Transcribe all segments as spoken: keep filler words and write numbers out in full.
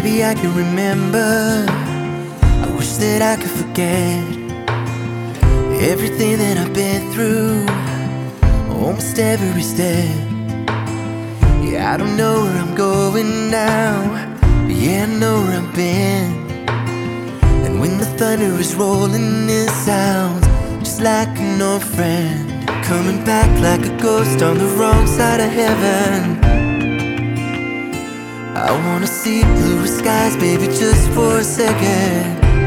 maybe I can remember. I wish that I could forget everything that I've been through, almost every step. Yeah, I don't know where I'm going now, but yeah, I know where I've been. And when the thunder is rolling, it sounds just like an old friend, coming back like a ghost on the wrong side of heaven. I wanna see blue skies, baby, just for a second.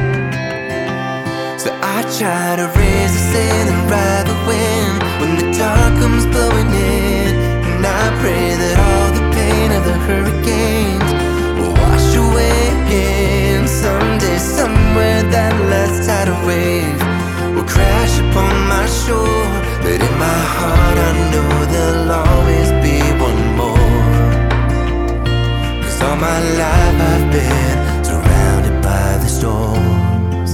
So I try to raise the sail and ride the wind when the dark comes blowing in, and I pray that all the pain of the hurricanes will wash away again. Someday, somewhere, that last tidal wave will crash upon my shore, but in my heart I know there'll always be one more. All my life I've been surrounded by the storms.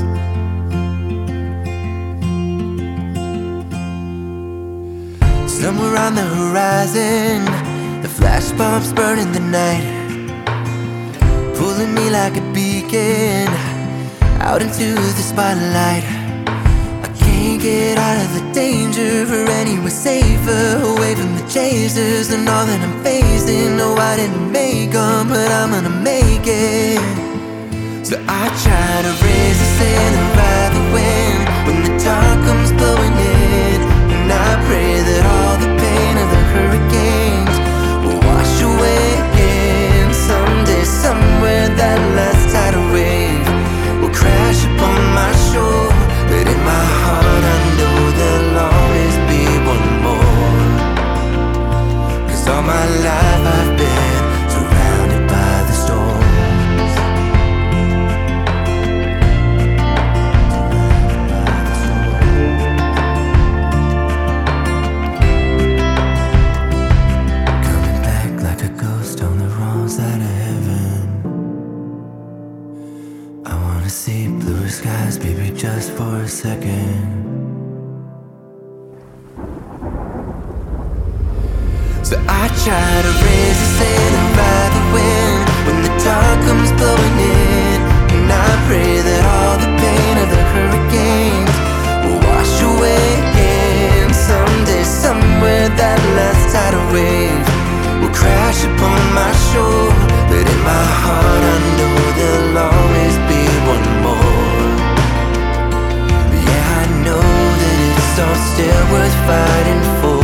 Somewhere on the horizon, the flash bombs burn in the night, pulling me like a beacon out into the spotlight. I can't get out of the danger or anywhere safer, away from the chasers and all that I'm facing. No, I didn't make them, but I'm gonna make it. So I try to raise the sail and ride the wind when the dark comes blowing in, and I pray that all the pain of the hurricanes will wash away again. Someday, somewhere, that last tidal wave will crash upon my shore, but in my heart I know there'll always be one more. Cause all my life I've been surrounded by the storms. Coming back like a ghost on the wrong side of heaven. I wanna see blue skies, baby, just for a second. So I try to raise the sail and ride the wind when the dark comes blowing in, and I pray that all the pain of the hurricanes will wash away again. Someday, somewhere, that last tidal wave will crash upon my shore, but in my heart I know there'll always be one more. Yeah, I know that it's all still worth fighting for.